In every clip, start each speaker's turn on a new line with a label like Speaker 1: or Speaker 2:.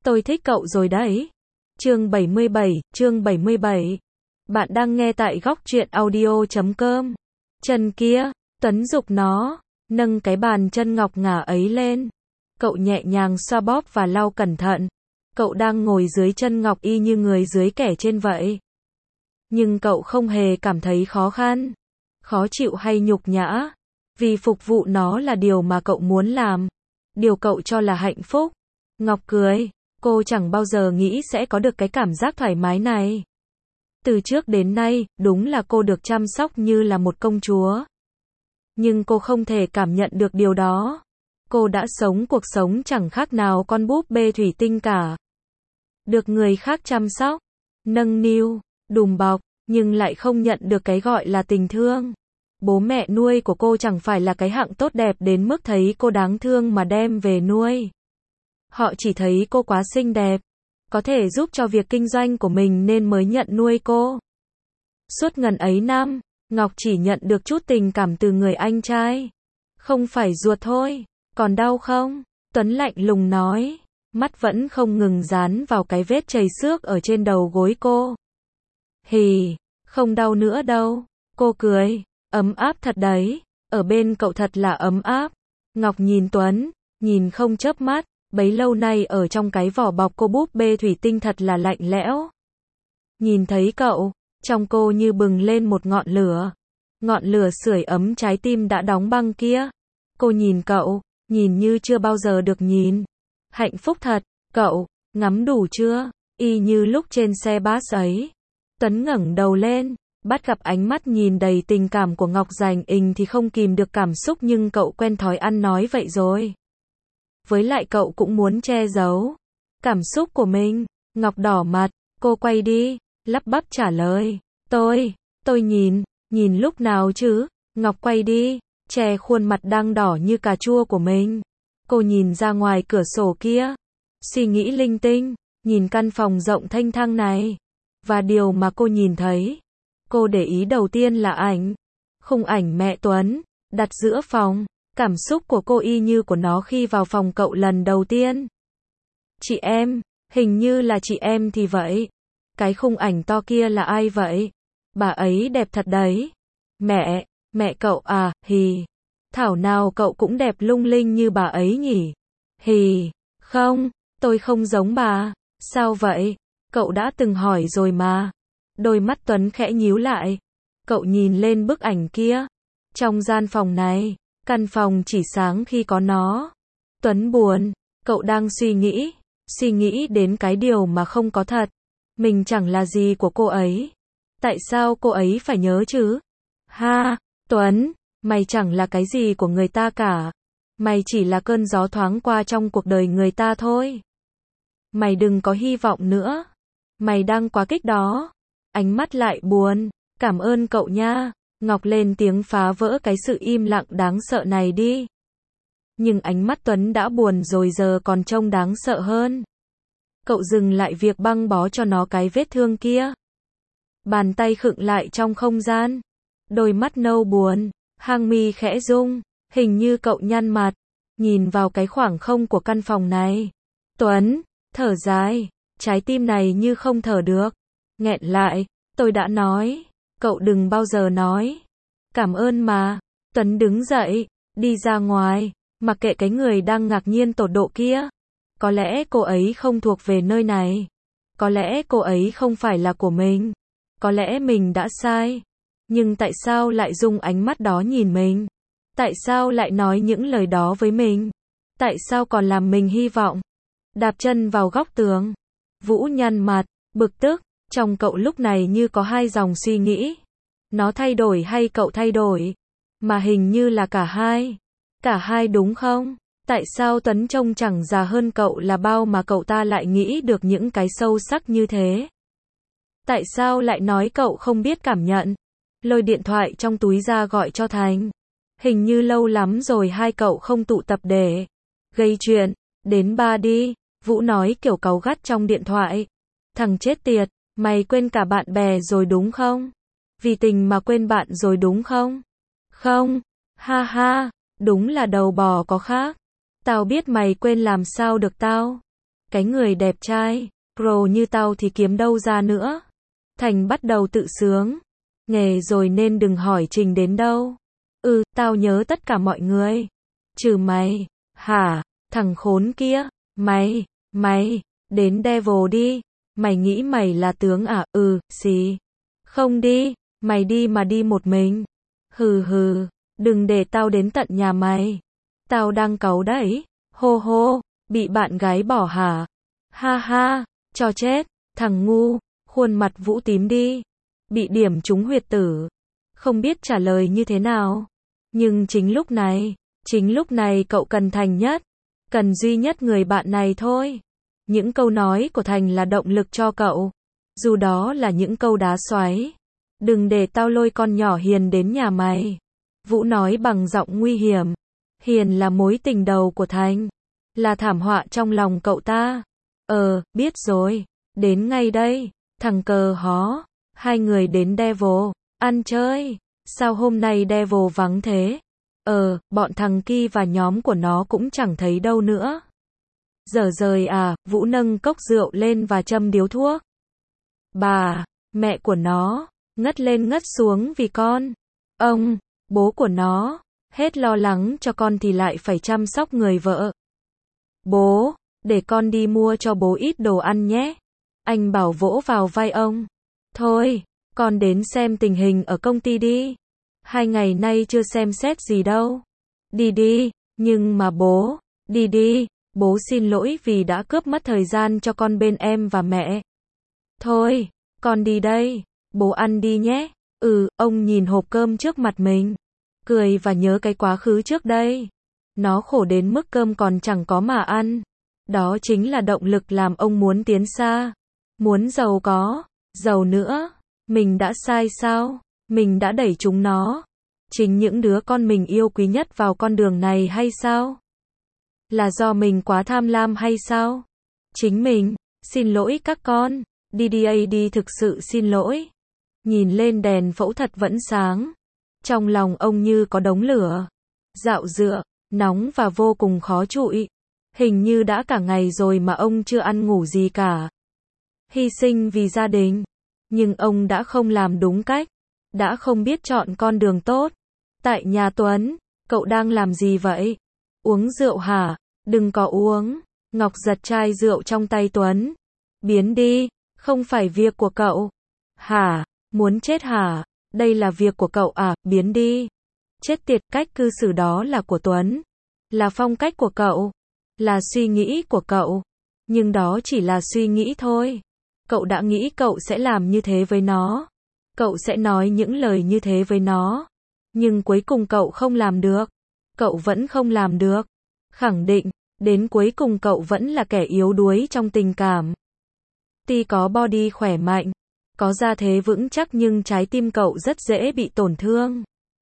Speaker 1: Tôi thích cậu rồi đấy. Chương 77. Bạn đang nghe tại góc truyện audio.com. Chân kia, Tuấn giục nó, nâng cái bàn chân ngọc ngà ấy lên. Cậu nhẹ nhàng xoa bóp và lau cẩn thận. Cậu đang ngồi dưới chân ngọc y như người dưới kẻ trên vậy. Nhưng cậu không hề cảm thấy khó khăn, khó chịu hay nhục nhã. Vì phục vụ nó là điều mà cậu muốn làm. Điều cậu cho là hạnh phúc. Ngọc cười. Cô chẳng bao giờ nghĩ sẽ có được cái cảm giác thoải mái này. Từ trước đến nay, đúng là cô được chăm sóc như là một công chúa. Nhưng cô không thể cảm nhận được điều đó. Cô đã sống cuộc sống chẳng khác nào con búp bê thủy tinh cả. Được người khác chăm sóc, nâng niu, đùm bọc, nhưng lại không nhận được cái gọi là tình thương. Bố mẹ nuôi của cô chẳng phải là cái hạng tốt đẹp đến mức thấy cô đáng thương mà đem về nuôi. Họ chỉ thấy cô quá xinh đẹp, có thể giúp cho việc kinh doanh của mình nên mới nhận nuôi cô. Suốt ngần ấy năm, Ngọc chỉ nhận được chút tình cảm từ người anh trai. Không phải ruột thôi, còn đau không? Tuấn lạnh lùng nói, mắt vẫn không ngừng dán vào cái vết chảy xước ở trên đầu gối cô. Hì, không đau nữa đâu. Cô cười, ấm áp thật đấy, ở bên cậu thật là ấm áp. Ngọc nhìn Tuấn, nhìn không chớp mắt. Bấy lâu nay ở trong cái vỏ bọc cô búp bê thủy tinh thật là lạnh lẽo. Nhìn thấy cậu, trong cô như bừng lên một ngọn lửa. Ngọn lửa sưởi ấm trái tim đã đóng băng kia. Cô nhìn cậu, nhìn như chưa bao giờ được nhìn. Hạnh phúc thật, cậu, ngắm đủ chưa? Y như lúc trên xe bus ấy. Tuấn ngẩng đầu lên, bắt gặp ánh mắt nhìn đầy tình cảm của Ngọc dành ình thì không kìm được cảm xúc, nhưng cậu quen thói ăn nói vậy rồi. Với lại cậu cũng muốn che giấu cảm xúc của mình. Ngọc đỏ mặt, cô quay đi, lắp bắp trả lời. Tôi nhìn lúc nào chứ? Ngọc quay đi, che khuôn mặt đang đỏ như cà chua của mình. Cô nhìn ra ngoài cửa sổ kia, suy nghĩ linh tinh, nhìn căn phòng rộng thênh thang này. Và điều mà cô nhìn thấy, cô để ý đầu tiên là khung ảnh mẹ Tuấn, đặt giữa phòng. Cảm xúc của cô y như của nó khi vào phòng cậu lần đầu tiên. Chị em, hình như là chị em thì vậy. Cái khung ảnh to kia là ai vậy? Bà ấy đẹp thật đấy. Mẹ cậu à, hì. Thảo nào cậu cũng đẹp lung linh như bà ấy nhỉ? Hì, không, tôi không giống bà. Sao vậy? Cậu đã từng hỏi rồi mà. Đôi mắt Tuấn khẽ nhíu lại. Cậu nhìn lên bức ảnh kia. Trong gian phòng này, căn phòng chỉ sáng khi có nó. Tuấn buồn, cậu đang suy nghĩ đến cái điều mà không có thật. Mình chẳng là gì của cô ấy. Tại sao cô ấy phải nhớ chứ? Ha, Tuấn, mày chẳng là cái gì của người ta cả. Mày chỉ là cơn gió thoáng qua trong cuộc đời người ta thôi. Mày đừng có hy vọng nữa. Mày đang quá kích đó. Ánh mắt lại buồn. Cảm ơn cậu nha. Ngọc lên tiếng phá vỡ cái sự im lặng đáng sợ này đi. Nhưng ánh mắt Tuấn đã buồn rồi giờ còn trông đáng sợ hơn. Cậu dừng lại việc băng bó cho nó cái vết thương kia. Bàn tay khựng lại trong không gian. Đôi mắt nâu buồn, hàng mi khẽ rung, hình như cậu nhăn mặt, nhìn vào cái khoảng không của căn phòng này. Tuấn, thở dài, trái tim này như không thở được. Nghẹn lại, tôi đã nói. Cậu đừng bao giờ nói. Cảm ơn mà. Tuấn đứng dậy, đi ra ngoài, mặc kệ cái người đang ngạc nhiên tột độ kia. Có lẽ cô ấy không thuộc về nơi này. Có lẽ cô ấy không phải là của mình. Có lẽ mình đã sai. Nhưng tại sao lại dùng ánh mắt đó nhìn mình? Tại sao lại nói những lời đó với mình? Tại sao còn làm mình hy vọng? Đạp chân vào góc tường. Vũ nhăn mặt, bực tức. Trong cậu lúc này như có hai dòng suy nghĩ. Nó thay đổi hay cậu thay đổi? Mà hình như là cả hai. Cả hai đúng không? Tại sao Tuấn trông chẳng già hơn cậu là bao mà cậu ta lại nghĩ được những cái sâu sắc như thế? Tại sao lại nói cậu không biết cảm nhận? Lôi điện thoại trong túi ra gọi cho Thành. Hình như lâu lắm rồi hai cậu không tụ tập để gây chuyện. Đến ba đi. Vũ nói kiểu cáu gắt trong điện thoại. Thằng chết tiệt. Mày quên cả bạn bè rồi đúng không? Vì tình mà quên bạn rồi đúng không? Không. Ha ha. Đúng là đầu bò có khác. Tao biết mày quên làm sao được tao. Cái người đẹp trai, pro như tao thì kiếm đâu ra nữa. Thành bắt đầu tự sướng. Nghề rồi nên đừng hỏi trình đến đâu. Tao nhớ tất cả mọi người. Trừ mày. Hả? Thằng khốn kia. Mày, đến Devil đi. Mày nghĩ mày là tướng à? Xì. Không đi, mày đi mà đi một mình. Hừ, đừng để tao đến tận nhà mày. Tao đang cáu đấy. Hô, bị bạn gái bỏ hả? Ha, cho chết, thằng ngu, khuôn mặt Vũ tím đi. Bị điểm trúng huyệt tử. Không biết trả lời như thế nào. Nhưng chính lúc này cậu cần Thành nhất. Cần duy nhất người bạn này thôi. Những câu nói của Thành là động lực cho cậu. Dù đó là những câu đá xoáy. Đừng để tao lôi con nhỏ Hiền đến nhà mày. Vũ nói bằng giọng nguy hiểm. Hiền là mối tình đầu của Thành. Là thảm họa trong lòng cậu ta. Biết rồi. Đến ngay đây. Thằng cờ hó. Hai người đến Devil. Ăn chơi. Sao hôm nay Devil vắng thế? Bọn thằng Ki và nhóm của nó cũng chẳng thấy đâu nữa. Dở rời à? Vũ nâng cốc rượu lên và châm điếu thuốc. Bà, mẹ của nó, ngất lên ngất xuống vì con. Ông, bố của nó, hết lo lắng cho con thì lại phải chăm sóc người vợ. Bố, để con đi mua cho bố ít đồ ăn nhé. Anh Bảo vỗ vào vai ông. Thôi, con đến xem tình hình ở công ty đi. 2 ngày nay chưa xem xét gì đâu. Đi, nhưng mà bố, đi, bố xin lỗi vì đã cướp mất thời gian cho con bên em và mẹ. Thôi, con đi đây, bố ăn đi nhé. Ông nhìn hộp cơm trước mặt mình, cười và nhớ cái quá khứ trước đây. Nó khổ đến mức cơm còn chẳng có mà ăn. Đó chính là động lực làm ông muốn tiến xa. Muốn giàu có, giàu nữa. Mình đã sai sao? Mình đã đẩy chúng nó, chính những đứa con mình yêu quý nhất vào con đường này hay sao? Là do mình quá tham lam hay sao? Chính mình, xin lỗi các con, đi thực sự xin lỗi. Nhìn lên đèn phẫu thuật vẫn sáng. Trong lòng ông như có đống lửa. Dạo dựa, nóng và vô cùng khó trụi. Hình như đã cả ngày rồi mà ông chưa ăn ngủ gì cả. Hy sinh vì gia đình. Nhưng ông đã không làm đúng cách. Đã không biết chọn con đường tốt. Tại nhà Tuấn, cậu đang làm gì vậy? Uống rượu hả? Đừng có uống. Ngọc giật chai rượu trong tay Tuấn. Biến đi, không phải việc của cậu. Hả? Muốn chết hả? Đây là việc của cậu à? Biến đi. Chết tiệt, cách cư xử đó là của Tuấn. Là phong cách của cậu. Là suy nghĩ của cậu. Nhưng đó chỉ là suy nghĩ thôi. Cậu đã nghĩ cậu sẽ làm như thế với nó. Cậu sẽ nói những lời như thế với nó. Nhưng cuối cùng cậu không làm được. Cậu vẫn không làm được. Khẳng định, đến cuối cùng cậu vẫn là kẻ yếu đuối trong tình cảm. Tuy có body khỏe mạnh, có gia thế vững chắc nhưng trái tim cậu rất dễ bị tổn thương.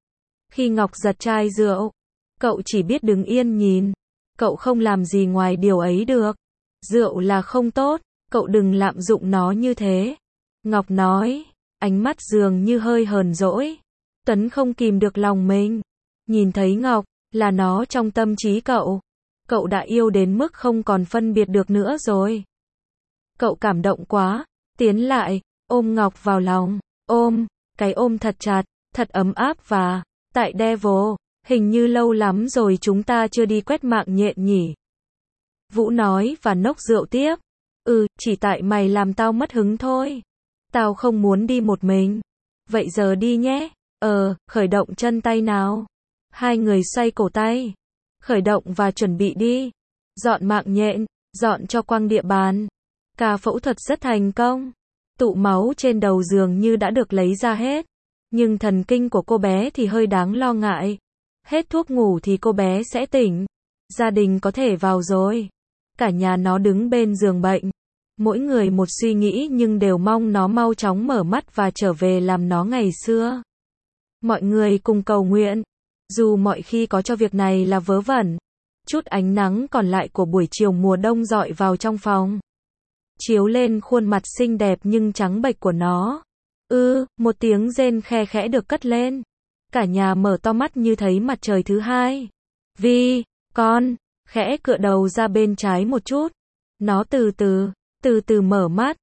Speaker 1: Khi Ngọc giật chai rượu, cậu chỉ biết đứng yên nhìn. Cậu không làm gì ngoài điều ấy được. Rượu là không tốt, cậu đừng lạm dụng nó như thế. Ngọc nói, ánh mắt dường như hơi hờn dỗi. Tuấn không kìm được lòng mình. Nhìn thấy Ngọc, là nó trong tâm trí cậu. Cậu đã yêu đến mức không còn phân biệt được nữa rồi. Cậu cảm động quá, tiến lại, ôm Ngọc vào lòng. Cái ôm thật chặt, thật ấm áp và, tại Devil, hình như lâu lắm rồi chúng ta chưa đi quét mạng nhện nhỉ. Vũ nói và nốc rượu tiếp. Chỉ tại mày làm tao mất hứng thôi. Tao không muốn đi một mình. Vậy giờ đi nhé. Khởi động chân tay nào. Hai người xoay cổ tay. Khởi động và chuẩn bị đi. Dọn mạng nhện, dọn cho quang địa bàn. Ca phẫu thuật rất thành công. Tụ máu trên đầu giường như đã được lấy ra hết. Nhưng thần kinh của cô bé thì hơi đáng lo ngại. Hết thuốc ngủ thì cô bé sẽ tỉnh. Gia đình có thể vào rồi. Cả nhà nó đứng bên giường bệnh. Mỗi người một suy nghĩ nhưng đều mong nó mau chóng mở mắt và trở về làm nó ngày xưa. Mọi người cùng cầu nguyện. Dù mọi khi có cho việc này là vớ vẩn. Chút ánh nắng còn lại của buổi chiều mùa đông rọi vào trong phòng. Chiếu lên khuôn mặt xinh đẹp nhưng trắng bệch của nó. Một tiếng rên khe khẽ được cất lên. Cả nhà mở to mắt như thấy mặt trời thứ hai. Vi, con, khẽ cựa đầu ra bên trái một chút. Nó từ từ mở mắt,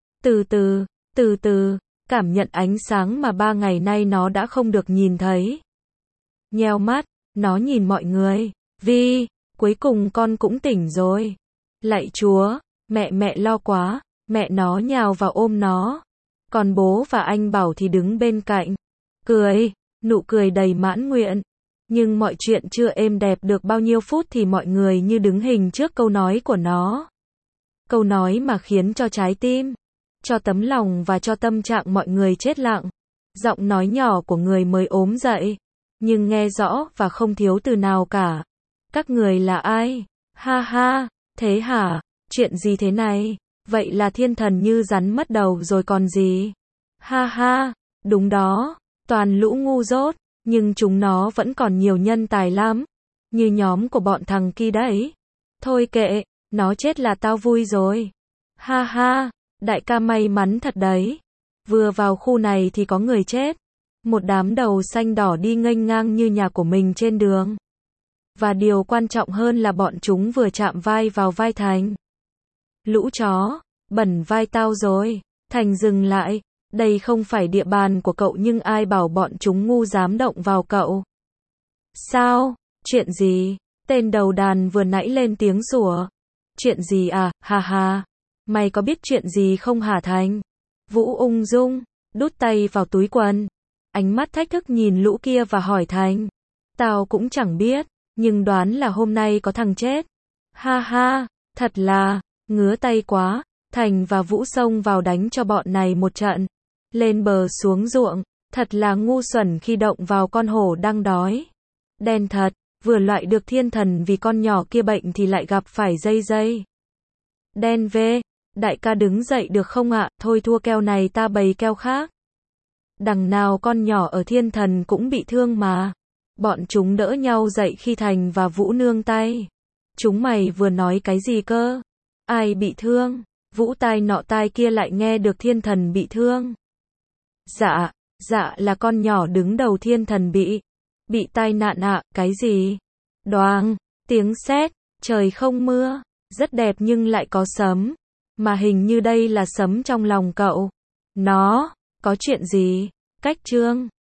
Speaker 1: từ từ, cảm nhận ánh sáng mà 3 ngày nay nó đã không được nhìn thấy. Nheo mắt, nó nhìn mọi người. Vi, cuối cùng con cũng tỉnh rồi. Lạy Chúa, mẹ lo quá. Mẹ nó nhào vào ôm nó. Còn bố và anh Bảo thì đứng bên cạnh. Cười, nụ cười đầy mãn nguyện. Nhưng mọi chuyện chưa êm đẹp được bao nhiêu phút thì mọi người như đứng hình trước câu nói của nó. Câu nói mà khiến cho trái tim, cho tấm lòng và cho tâm trạng mọi người chết lặng. Giọng nói nhỏ của người mới ốm dậy, nhưng nghe rõ và không thiếu từ nào cả. Các người là ai? Ha ha, thế hả? Chuyện gì thế này? Vậy là thiên thần như rắn mất đầu rồi còn gì? Ha ha, đúng đó, toàn lũ ngu dốt, nhưng chúng nó vẫn còn nhiều nhân tài lắm. Như nhóm của bọn thằng kia đấy. Thôi kệ, nó chết là tao vui rồi. Ha ha, đại ca may mắn thật đấy. Vừa vào khu này thì có người chết. Một đám đầu xanh đỏ đi nghênh ngang như nhà của mình trên đường. Và điều quan trọng hơn là bọn chúng vừa chạm vai vào vai Thành. Lũ chó, bẩn vai tao rồi. Thành dừng lại. Đây không phải địa bàn của cậu nhưng ai bảo bọn chúng ngu dám động vào cậu. Sao? Chuyện gì? Tên đầu đàn vừa nãy lên tiếng sủa. Chuyện gì à? Ha ha. Mày có biết chuyện gì không hả Thành? Vũ ung dung, đút tay vào túi quần. Ánh mắt thách thức nhìn lũ kia và hỏi Thành. Tao cũng chẳng biết, nhưng đoán là hôm nay có thằng chết. Ha ha, thật là, ngứa tay quá. Thành và Vũ xông vào đánh cho bọn này một trận. Lên bờ xuống ruộng, thật là ngu xuẩn khi động vào con hổ đang đói. Đen thật, vừa loại được thiên thần vì con nhỏ kia bệnh thì lại gặp phải dây. Đen về, đại ca đứng dậy được không ạ? Thôi thua keo này ta bày keo khác. Đằng nào con nhỏ ở thiên thần cũng bị thương mà. Bọn chúng đỡ nhau dậy khi Thành và Vũ nương tay. Chúng mày vừa nói cái gì cơ? Ai bị thương? Vũ tai nọ tai kia lại nghe được thiên thần bị thương. Dạ là con nhỏ đứng đầu thiên thần bị tai nạn ạ. Cái gì? Đoàng, tiếng sét, trời không mưa, rất đẹp nhưng lại có sấm. Mà hình như đây là sấm trong lòng cậu. Nó, có chuyện gì? Cách Trương.